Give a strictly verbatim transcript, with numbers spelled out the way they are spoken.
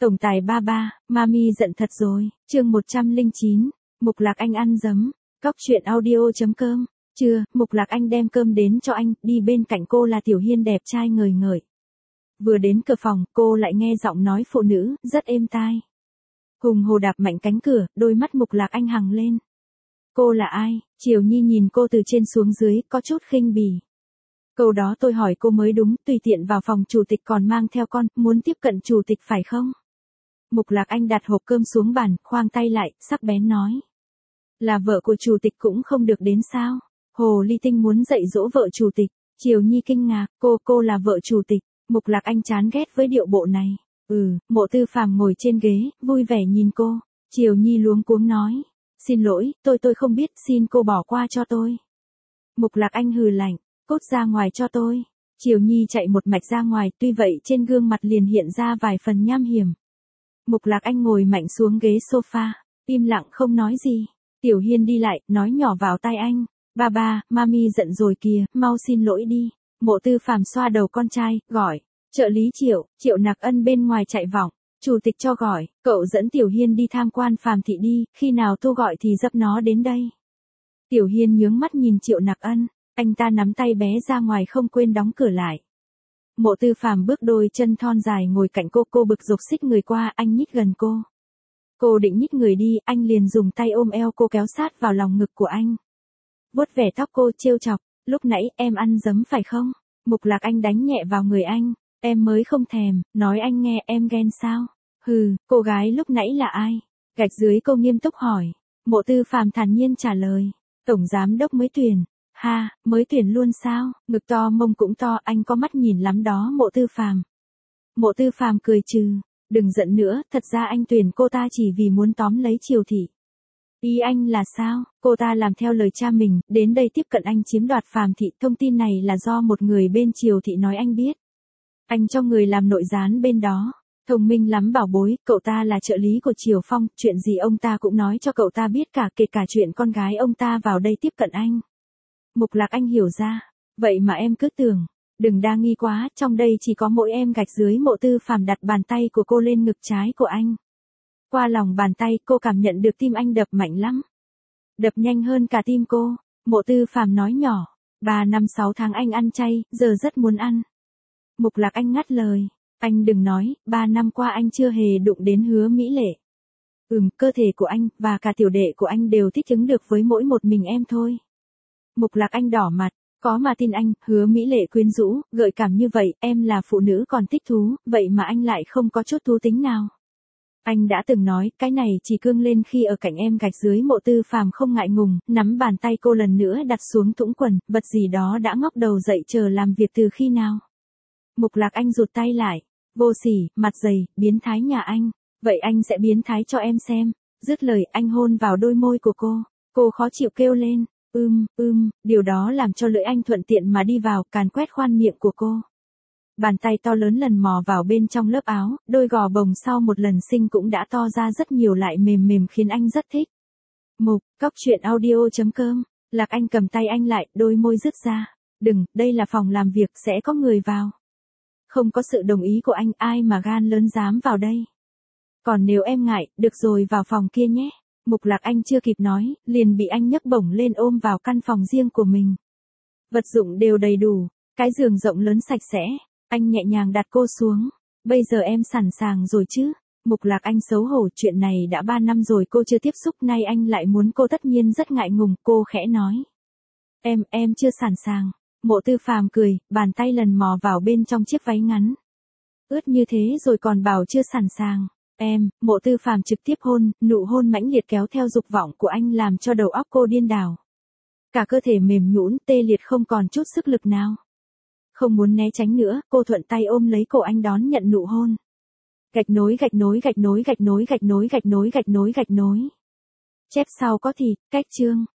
Tổng tài ba ba, mami giận thật rồi, chương một trăm lẻ chín, Mục Lạc Anh ăn dấm, cóc truyện audio chấm com, chưa, Mục Lạc Anh đem cơm đến cho anh, đi bên cạnh cô là Tiểu Hiên đẹp trai ngời ngời. Vừa đến cửa phòng, cô lại nghe giọng nói phụ nữ, rất êm tai. Hùng hồ đạp mạnh cánh cửa, đôi mắt Mục Lạc Anh hằng lên. Cô là ai? Triều Nhi nhìn cô từ trên xuống dưới, có chút khinh bỉ. Câu đó tôi hỏi cô mới đúng, tùy tiện vào phòng chủ tịch còn mang theo con, muốn tiếp cận chủ tịch phải không? Mục Lạc Anh đặt hộp cơm xuống bàn, khoang tay lại, sắc bén nói. Là vợ của chủ tịch cũng không được đến sao? Hồ Ly Tinh muốn dạy dỗ vợ chủ tịch. Triều Nhi kinh ngạc, cô, cô là vợ chủ tịch. Mục Lạc Anh chán ghét với điệu bộ này. Ừ, Mộ Tư Phàm ngồi trên ghế, vui vẻ nhìn cô. Triều Nhi luống cuống nói. Xin lỗi, tôi tôi không biết, xin cô bỏ qua cho tôi. Mục Lạc Anh hừ lạnh, cút ra ngoài cho tôi. Triều Nhi chạy một mạch ra ngoài, tuy vậy trên gương mặt liền hiện ra vài phần nham hiểm. Mục Lạc Anh ngồi mạnh xuống ghế sofa, im lặng không nói gì. Tiểu Hiên đi lại, nói nhỏ vào tai anh. Ba ba, mami giận rồi kìa, mau xin lỗi đi. Mộ Tư Phàm xoa đầu con trai, gọi. Trợ lý Triệu, Triệu Nặc Ân bên ngoài chạy vọng. Chủ tịch cho gọi, cậu dẫn Tiểu Hiên đi tham quan Phàm thị đi, khi nào tôi gọi thì dập nó đến đây. Tiểu Hiên nhướng mắt nhìn Triệu Nặc Ân, anh ta nắm tay bé ra ngoài không quên đóng cửa lại. Mộ Tư Phàm bước đôi chân thon dài ngồi cạnh cô, cô bực dọc xích người qua, anh nhích gần cô. Cô định nhích người đi, anh liền dùng tay ôm eo cô kéo sát vào lòng ngực của anh. Vuốt vẻ tóc cô trêu chọc, lúc nãy em ăn dấm phải không? Mục Lạc Anh đánh nhẹ vào người anh, em mới không thèm, nói anh nghe, em ghen sao? Hừ, cô gái lúc nãy là ai? Gạch dưới cô nghiêm túc hỏi. Mộ Tư Phàm thản nhiên trả lời. Tổng giám đốc mới tuyển. Ha, mới tuyển luôn sao? Ngực to mông cũng to, anh có mắt nhìn lắm đó Mộ Tư Phàm. Mộ Tư Phàm cười trừ. Đừng giận nữa, thật ra anh tuyển cô ta chỉ vì muốn tóm lấy Triều thị. Ý anh là sao? Cô ta làm theo lời cha mình, đến đây tiếp cận anh chiếm đoạt Phàm thị. Thông tin này là do một người bên Triều thị nói anh biết. Anh cho người làm nội gián bên đó. Thông minh lắm bảo bối, cậu ta là trợ lý của Triều Phong, chuyện gì ông ta cũng nói cho cậu ta biết cả, kể cả chuyện con gái ông ta vào đây tiếp cận anh. Mục Lạc Anh hiểu ra, vậy mà em cứ tưởng, đừng đa nghi quá, trong đây chỉ có mỗi em. Gạch dưới Mộ Tư Phàm đặt bàn tay của cô lên ngực trái của anh. Qua lòng bàn tay cô cảm nhận được tim anh đập mạnh lắm. Đập nhanh hơn cả tim cô. Mộ Tư Phàm nói nhỏ, ba năm sáu tháng anh ăn chay, giờ rất muốn ăn. Mục Lạc Anh ngắt lời. Anh đừng nói, ba năm qua anh chưa hề đụng đến Hứa Mỹ Lệ. Ừm, cơ thể của anh, và cả tiểu đệ của anh đều thích ứng được với mỗi một mình em thôi. Mục Lạc Anh đỏ mặt, có mà tin anh, Hứa Mỹ Lệ quyến rũ, gợi cảm như vậy, em là phụ nữ còn thích thú, vậy mà anh lại không có chút thú tính nào. Anh đã từng nói, cái này chỉ cương lên khi ở cạnh em. Gạch dưới Mộ Tư Phàm không ngại ngùng, nắm bàn tay cô lần nữa đặt xuống thũng quần, vật gì đó đã ngóc đầu dậy chờ làm việc từ khi nào. Mục Lạc Anh rụt tay lại. Vô sỉ, mặt dày, biến thái nhà anh. Vậy anh sẽ biến thái cho em xem. Dứt lời anh hôn vào đôi môi của cô. Cô khó chịu kêu lên. Ưm, ưm, điều đó làm cho lưỡi anh thuận tiện mà đi vào, càn quét khoan miệng của cô. Bàn tay to lớn lần mò vào bên trong lớp áo, đôi gò bồng sau một lần sinh cũng đã to ra rất nhiều, lại mềm mềm khiến anh rất thích. Mục, cóc truyện audio chấm com, Lạc Anh cầm tay anh lại, đôi môi rứt ra. Đừng, đây là phòng làm việc, sẽ có người vào. Không có sự đồng ý của anh, ai mà gan lớn dám vào đây. Còn nếu em ngại, được rồi vào phòng kia nhé. Mục Lạc Anh chưa kịp nói, liền bị anh nhấc bổng lên ôm vào căn phòng riêng của mình. Vật dụng đều đầy đủ, cái giường rộng lớn sạch sẽ, anh nhẹ nhàng đặt cô xuống. Bây giờ em sẵn sàng rồi chứ? Mục Lạc Anh xấu hổ, chuyện này đã ba năm rồi cô chưa tiếp xúc, nay anh lại muốn cô, tất nhiên rất ngại ngùng, cô khẽ nói. Em, em chưa sẵn sàng. Mộ Tư Phàm cười, bàn tay lần mò vào bên trong chiếc váy ngắn. Ướt như thế rồi còn bảo chưa sẵn sàng. Em, Mộ Tư Phàm trực tiếp hôn, nụ hôn mãnh liệt kéo theo dục vọng của anh làm cho đầu óc cô điên đảo. Cả cơ thể mềm nhũn, tê liệt không còn chút sức lực nào. Không muốn né tránh nữa, cô thuận tay ôm lấy cổ anh đón nhận nụ hôn. Gạch nối gạch nối gạch nối gạch nối gạch nối gạch nối gạch nối gạch nối. Chép sau có thì, cách chương.